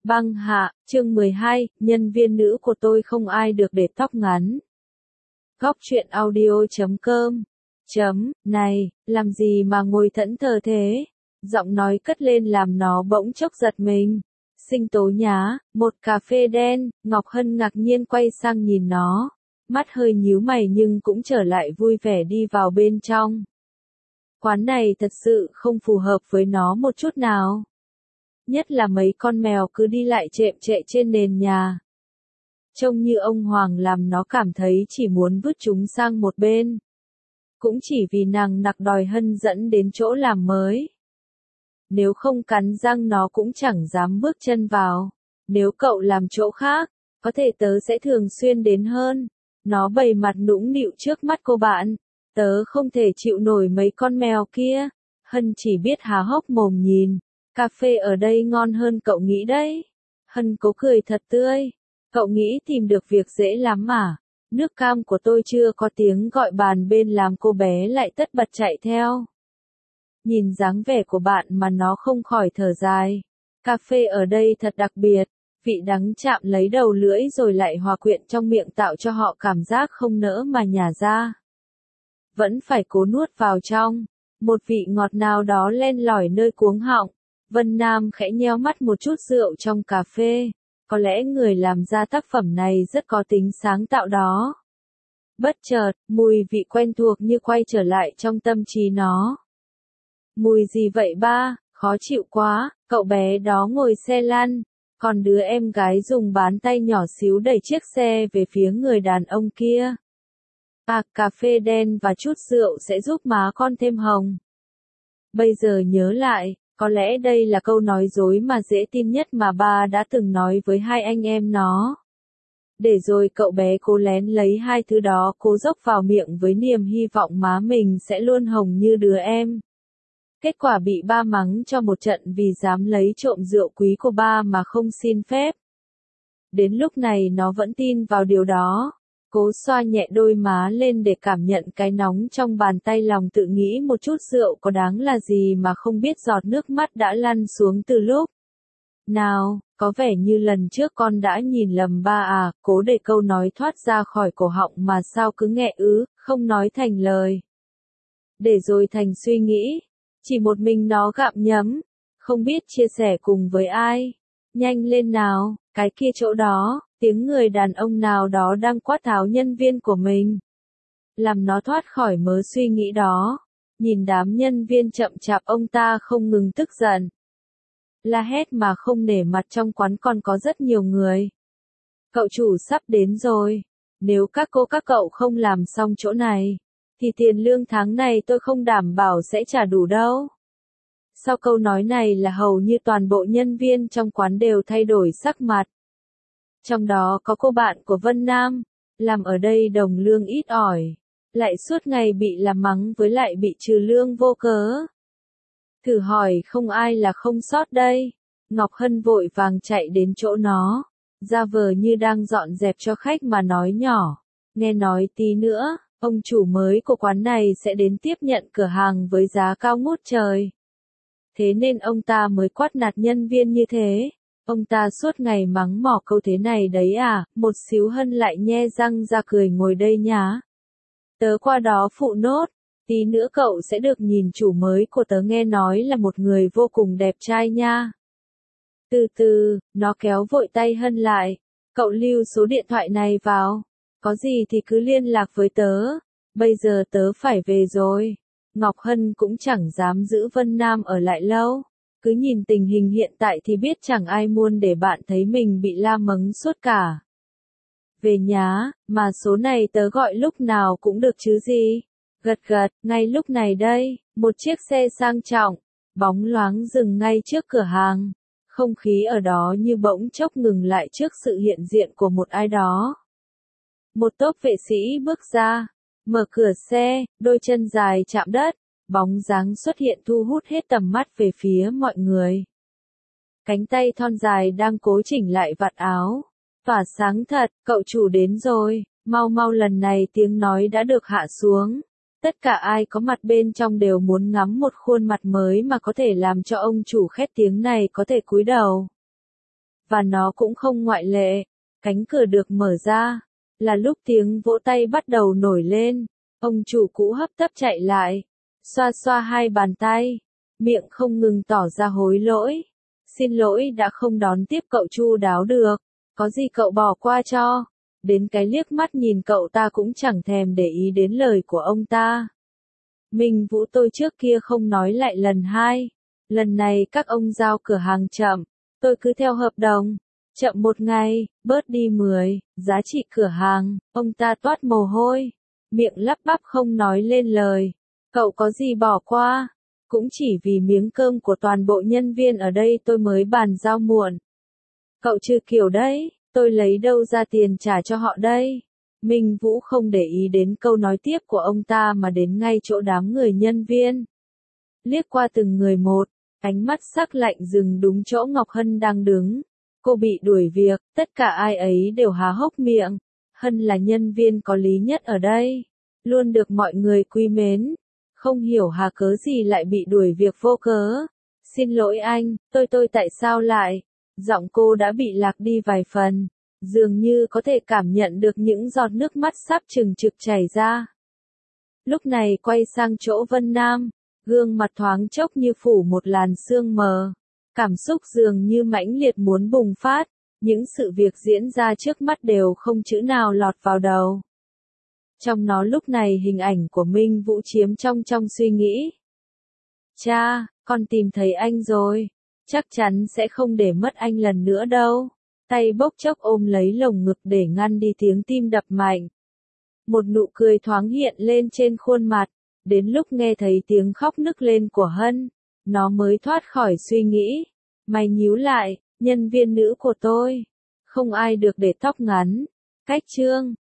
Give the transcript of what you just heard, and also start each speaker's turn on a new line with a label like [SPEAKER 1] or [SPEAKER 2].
[SPEAKER 1] Băng hạ, chương 12, nhân viên nữ của tôi không ai được để tóc ngắn. Góc truyện audio.com Này, làm gì mà ngồi thẫn thờ thế? Giọng nói cất lên làm nó bỗng chốc giật mình. Sinh tố nhá, một cà phê đen, Ngọc Hân ngạc nhiên quay sang nhìn nó. Mắt hơi nhíu mày nhưng cũng trở lại vui vẻ đi vào bên trong. Quán này thật sự không phù hợp với nó một chút nào. Nhất là mấy con mèo cứ đi lại chệm chệ trên nền nhà. Trông như ông Hoàng làm nó cảm thấy chỉ muốn vứt chúng sang một bên. Cũng chỉ vì nàng nặc đòi Hân dẫn đến chỗ làm mới. Nếu không cắn răng nó cũng chẳng dám bước chân vào. Nếu cậu làm chỗ khác, có thể tớ sẽ thường xuyên đến hơn. Nó bày mặt nũng nịu trước mắt cô bạn. Tớ không thể chịu nổi mấy con mèo kia. Hân chỉ biết há hốc mồm nhìn. Cà phê ở đây ngon hơn cậu nghĩ đấy. Hân cố cười thật tươi. Cậu nghĩ tìm được việc dễ lắm mà. Nước cam của tôi chưa có tiếng gọi bàn bên làm cô bé lại tất bật chạy theo. Nhìn dáng vẻ của bạn mà nó không khỏi thở dài. Cà phê ở đây thật đặc biệt. Vị đắng chạm lấy đầu lưỡi rồi lại hòa quyện trong miệng tạo cho họ cảm giác không nỡ mà nhả ra. Vẫn phải cố nuốt vào trong. Một vị ngọt nào đó len lỏi nơi cuống họng. Vân Nam khẽ nheo mắt một chút rượu trong cà phê. Có lẽ người làm ra tác phẩm này rất có tính sáng tạo đó. Bất chợt, mùi vị quen thuộc như quay trở lại trong tâm trí nó. Mùi gì vậy ba, khó chịu quá, cậu bé đó ngồi xe lăn. Còn đứa em gái dùng bàn tay nhỏ xíu đẩy chiếc xe về phía người đàn ông kia. À, cà phê đen và chút rượu sẽ giúp má con thêm hồng. Bây giờ nhớ lại. Có lẽ đây là câu nói dối mà dễ tin nhất mà ba đã từng nói với hai anh em nó. Để rồi cậu bé cố lén lấy hai thứ đó cố dốc vào miệng với niềm hy vọng má mình sẽ luôn hồng như đứa em. Kết quả bị ba mắng cho một trận vì dám lấy trộm rượu quý của ba mà không xin phép. Đến lúc này nó vẫn tin vào điều đó. Cố xoa nhẹ đôi má lên để cảm nhận cái nóng trong bàn tay, lòng tự nghĩ một chút rượu có đáng là gì mà không biết giọt nước mắt đã lăn xuống từ lúc. Nào, có vẻ như lần trước con đã nhìn lầm ba à, cố để câu nói thoát ra khỏi cổ họng mà sao cứ nghẹ không nói thành lời. Để rồi thành suy nghĩ, chỉ một mình nó gặm nhấm, không biết chia sẻ cùng với ai. Nhanh lên nào, cái kia chỗ đó. Tiếng người đàn ông nào đó đang quát tháo nhân viên của mình. Làm nó thoát khỏi mớ suy nghĩ đó. Nhìn đám nhân viên chậm chạp ông ta không ngừng tức giận. La hét mà không nể mặt, trong quán còn có rất nhiều người. Cậu chủ sắp đến rồi. Nếu các cô các cậu không làm xong chỗ này, thì tiền lương tháng này tôi không đảm bảo sẽ trả đủ đâu. Sau câu nói này là hầu như toàn bộ nhân viên trong quán đều thay đổi sắc mặt. Trong đó có cô bạn của Vân Nam, làm ở đây đồng lương ít ỏi, lại suốt ngày bị làm mắng với lại bị trừ lương vô cớ. Thử hỏi không ai là không sót đây. Ngọc Hân vội vàng chạy đến chỗ nó, ra vờ như đang dọn dẹp cho khách mà nói nhỏ. Nghe nói tí nữa, ông chủ mới của quán này sẽ đến tiếp nhận cửa hàng với giá cao ngút trời. Thế nên ông ta mới quát nạt nhân viên như thế. Ông ta suốt ngày mắng mỏ câu thế này đấy à, một xíu Hân lại nhe răng ra cười, ngồi đây nhá. Tớ qua đó phụ nốt, tí nữa cậu sẽ được nhìn chủ mới của tớ, nghe nói là một người vô cùng đẹp trai nha. Từ từ, nó kéo vội tay Hân lại, cậu lưu số điện thoại này vào, có gì thì cứ liên lạc với tớ, bây giờ tớ phải về rồi. Ngọc Hân cũng chẳng dám giữ Vân Nam ở lại lâu. Cứ nhìn tình hình hiện tại thì biết chẳng ai muốn để bạn thấy mình bị la mắng suốt cả. Về nhá, mà số này tớ gọi lúc nào cũng được chứ gì. Gật gật, ngay lúc này đây, một chiếc xe sang trọng, bóng loáng dừng ngay trước cửa hàng. Không khí ở đó như bỗng chốc ngừng lại trước sự hiện diện của một ai đó. Một tốp vệ sĩ bước ra, mở cửa xe, đôi chân dài chạm đất. Bóng dáng xuất hiện thu hút hết tầm mắt về phía mọi người. Cánh tay thon dài đang cố chỉnh lại vạt áo. Tỏa sáng thật, cậu chủ đến rồi, mau mau, lần này tiếng nói đã được hạ xuống. Tất cả ai có mặt bên trong đều muốn ngắm một khuôn mặt mới mà có thể làm cho ông chủ khét tiếng này có thể cúi đầu. và nó cũng không ngoại lệ. Cánh cửa được mở ra, là lúc tiếng vỗ tay bắt đầu nổi lên. Ông chủ cũ hấp tấp chạy lại, xoa xoa hai bàn tay, miệng không ngừng tỏ ra hối lỗi. Xin lỗi đã không đón tiếp cậu chu đáo được, có gì cậu bỏ qua cho. Đến cái liếc mắt nhìn cậu ta cũng chẳng thèm để ý đến lời của ông ta. Minh Vũ tôi trước kia không nói lại lần hai. Lần này các ông giao cửa hàng chậm, tôi cứ theo hợp đồng. Chậm một ngày, bớt đi 10, giá trị cửa hàng. Ông ta toát mồ hôi, miệng lắp bắp không nói lên lời. Cậu có gì bỏ qua? Cũng chỉ vì miếng cơm của toàn bộ nhân viên ở đây tôi mới bàn giao muộn. Cậu chưa kiểu đấy, tôi lấy đâu ra tiền trả cho họ đây? Minh Vũ không để ý đến câu nói tiếp của ông ta mà đến ngay chỗ đám người nhân viên. Liếc qua từng người một, ánh mắt sắc lạnh dừng đúng chỗ Ngọc Hân đang đứng. Cô bị đuổi việc, tất cả ai ấy đều há hốc miệng. Hân là nhân viên có lý nhất ở đây, luôn được mọi người quý mến. Không hiểu hà cớ gì lại bị đuổi việc vô cớ. Xin lỗi anh, tôi tại sao lại? Giọng cô đã bị lạc đi vài phần, dường như có thể cảm nhận được những giọt nước mắt sắp chừng trực chảy ra. Lúc này quay sang chỗ Vân Nam, gương mặt thoáng chốc như phủ một làn sương mờ. Cảm xúc dường như mãnh liệt muốn bùng phát, những sự việc diễn ra trước mắt đều không chữ nào lọt vào đầu. Trong nó lúc này hình ảnh của Minh Vũ chiếm trong suy nghĩ. Cha, con tìm thấy anh rồi, chắc chắn sẽ không để mất anh lần nữa đâu. Tay bốc chốc ôm lấy lồng ngực để ngăn đi tiếng tim đập mạnh. Một nụ cười thoáng hiện lên trên khuôn mặt, đến lúc nghe thấy tiếng khóc nức lên của Hân, nó mới thoát khỏi suy nghĩ. Mày nhíu lại, nhân viên nữ của tôi, không ai được để tóc ngắn. Cách chương